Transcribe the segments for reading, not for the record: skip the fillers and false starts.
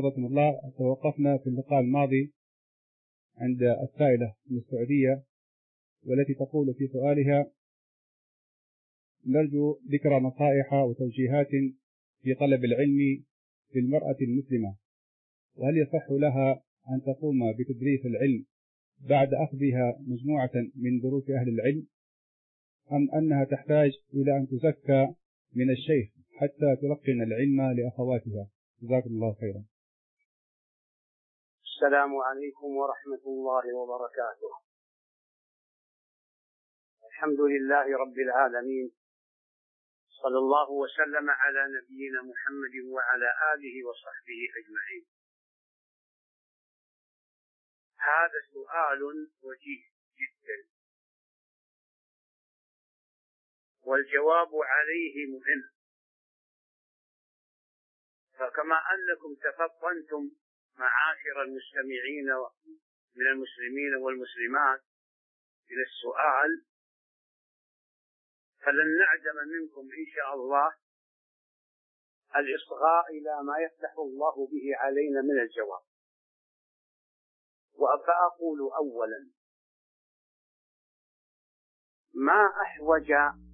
حفظكم الله، توقفنا في اللقاء الماضي عند السائلة من السعودية والتي تقول في سؤالها: نرجو ذكر نصائح وتوجيهات في طلب العلم للمرأة المسلمة، وهل يصح لها أن تقوم بتدريس العلم بعد أخذها مجموعة من دروس أهل العلم، أم أنها تحتاج إلى أن تزكى من الشيخ حتى تلقن العلم لأخواتها؟ جزاكم الله خيرا. السلام عليكم ورحمة الله وبركاته. الحمد لله رب العالمين، صلى الله وسلم على نبينا محمد وعلى آله وصحبه أجمعين. هذا سؤال وجيه جدا، والجواب عليه مهم. فكما أنكم تفطنتم معاشر المستمعين من المسلمين والمسلمات إلى السؤال، فلن نعدم منكم إن شاء الله الإصغاء إلى ما يفتح الله به علينا من الجواب. فأقول أولا: ما أحوج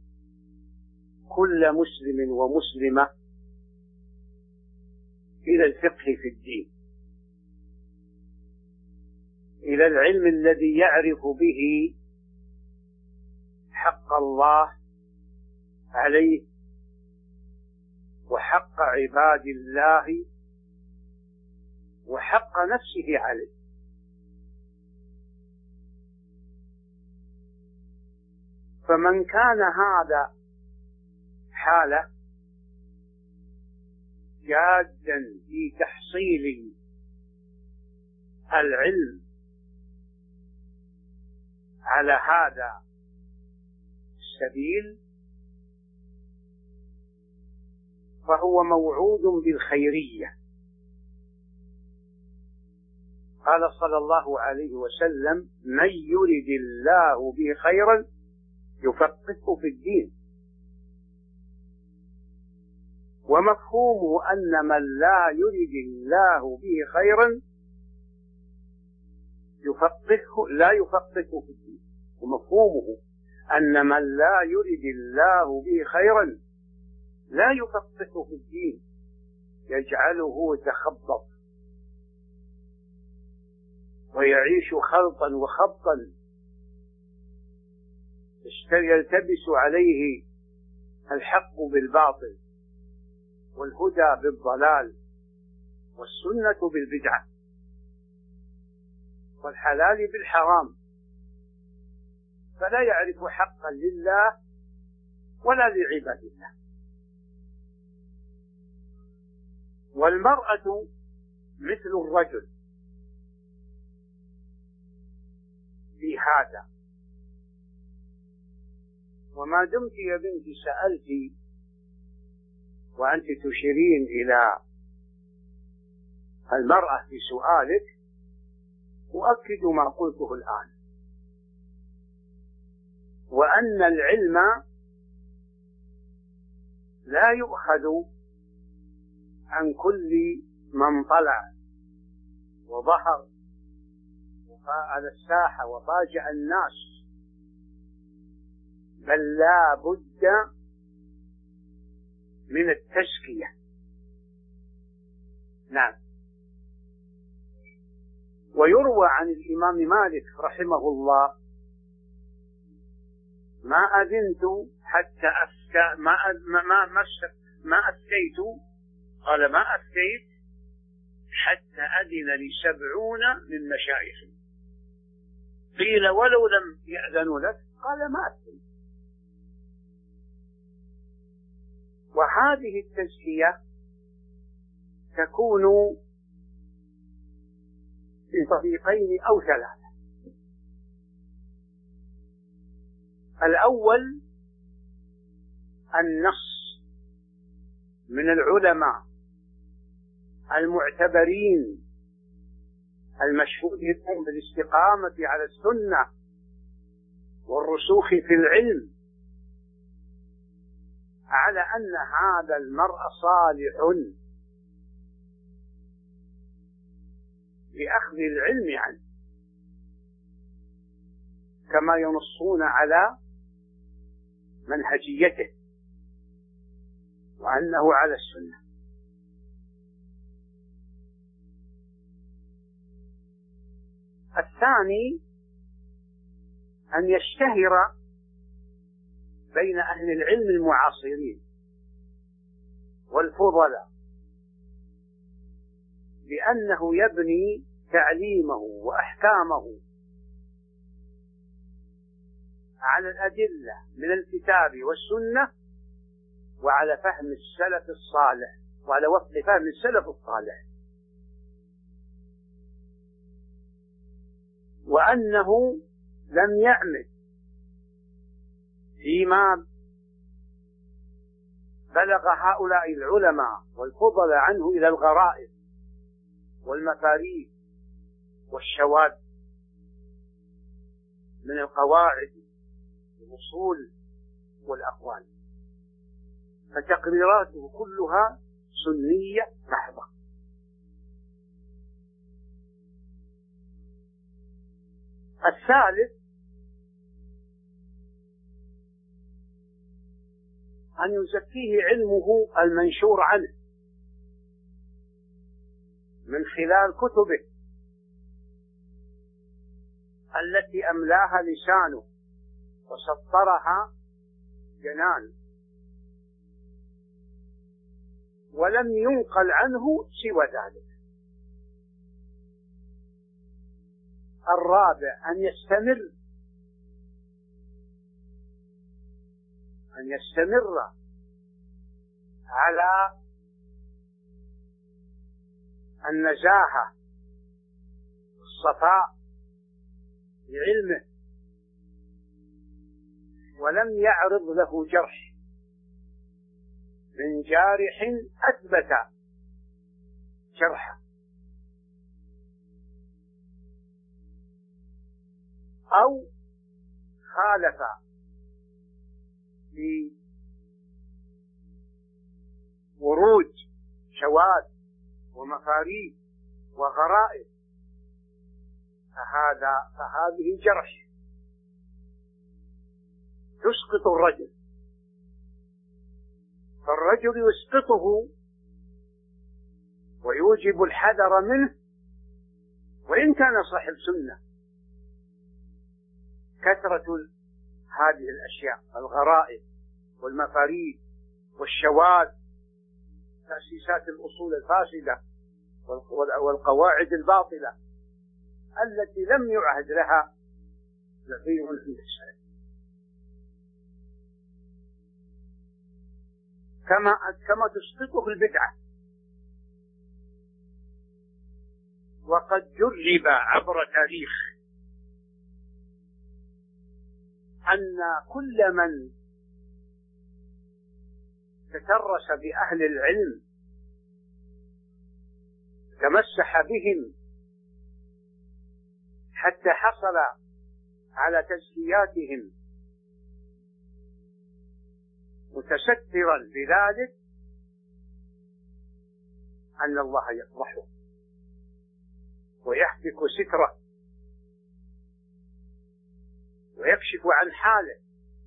كل مسلم ومسلمة إلى الفقه في الدين، إلى العلم الذي يعرف به حق الله عليه وحق عباد الله وحق نفسه عليه. فمن كان هذا حاله جادا في تحصيل العلم على هذا السبيل، فهو موعود بالخيرية. قال صلى الله عليه وسلم: من يرد الله به خيرا يفقهه في الدين. ومفهومه أن من لا يرد الله به خيرا لا يفقهه في الدين. ومفهومه أن من لا يرد الله به خيرا لا يفقهه في الدين، يجعله يتخبط ويعيش خلطا وخبطا، يلتبس عليه الحق بالباطل والهدى بالضلال والسنة بالبدعة والحلال بالحرام، فلا يعرف حقا لله ولا لعباد الله. والمرأة مثل الرجل في هذا. وما دمت يا بنتي سألتي وأنت تشيرين إلى المرأة في سؤالك، أؤكد ما قلته الآن، وأن العلم لا يؤخذ عن كل من طلع وظهر على الساحة وفاجأ الناس، بل لا بد من التزكية. نعم. ويروى عن الإمام مالك رحمه الله: ما أذنت حتى ما أفتيت، قال ما أفتيت حتى أذن لي 70 من مشايخي. قيل: ولو لم يأذنوا لك؟ قال: ما أفتيت. وهذه التزكية تكون في طريقين أو ثلاثة. الأول النص من العلماء المعتبرين المشهود لهم بالاستقامة على السنة والرسوخ في العلم، على أن هذا المرء صالح بأخذ العلم عنه، كما ينصون على منهجيته وأنه على السنة. الثاني أن يشتهر بين أهل العلم المعاصرين والفضلاء بأنه يبني تعليمه وأحكامه على الأدلة من الكتاب والسنة وعلى فهم السلف الصالح وعلى وفق فهم السلف الصالح، وأنه لم يعمد فيما بلغ هؤلاء العلماء والفضلاء عنه إلى الغرائب والمفاريد والشواذ من القواعد والأصول والأقوال، فتقريراته كلها سنية محضة. الثالث أن يزكيه علمه المنشور عنه من خلال كتبه التي أملاها لسانه وسطرها جنانه، ولم ينقل عنه سوى ذلك. الرابع أن يستمر على النزاهة والصفاء بعلمه، ولم يعرض له جرح من جارح أثبت جرحه أو خالف في ورود شواذ ومفاريد وغرائب، فهذه جرح تسقط الرجل، فالرجل يسقطه ويوجب الحذر منه وإن كان صاحب سنة. كثرة هذه الأشياء الغرائب والمفاريد والشواذ، تأسيسات الأصول الفاسدة والقواعد الباطلة التي لم يعهد لها نظير عند السلف، كما تسقطه البدعة. وقد جرب عبر تاريخ أن كل من تترس بأهل العلم تمسح بهم حتى حصل على تزكياتهم متسترا بذلك أن الله يفضحه ويحبك ستره ويكشف عن حاله.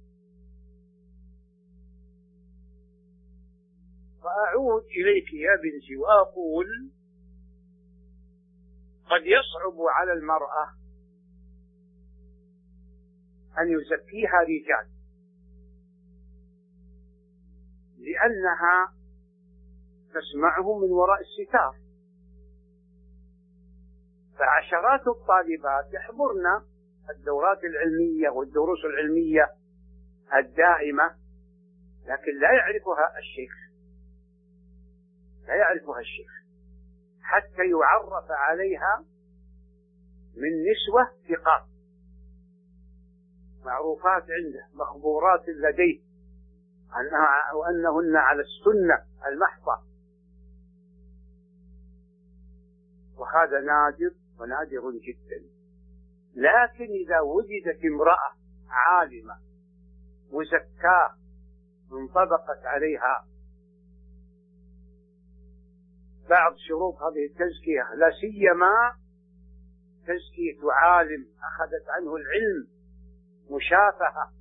فأعود إليك يا بنتي وأقول قد يصعب على المرأة أن يزكيها رجال لأنها تسمعه من وراء الستار، فعشرات الطالبات يحضرن الدورات العلمية والدروس العلمية الدائمة لكن لا يعرفها الشيخ حتى يعرف عليها من نسوة ثقات معروفات عنده مخبورات لديه وأنهن على السنة المحضة، وهذا نادر ونادر جدا. لكن إذا وجدت امرأة عالمة مزكاة انطبقت عليها بعض شروط هذه التزكية، لا سيما تزكية عالم أخذت عنه العلم مشافهة،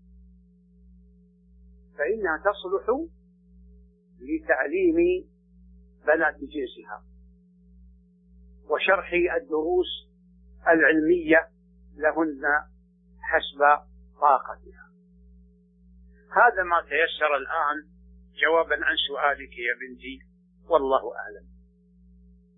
فإنها تصلح لتعليم بنات جنسها وشرح الدروس العلمية لهن حسب طاقتها. هذا ما تيسر الآن جوابا عن سؤالك يا بنتي، والله أعلم.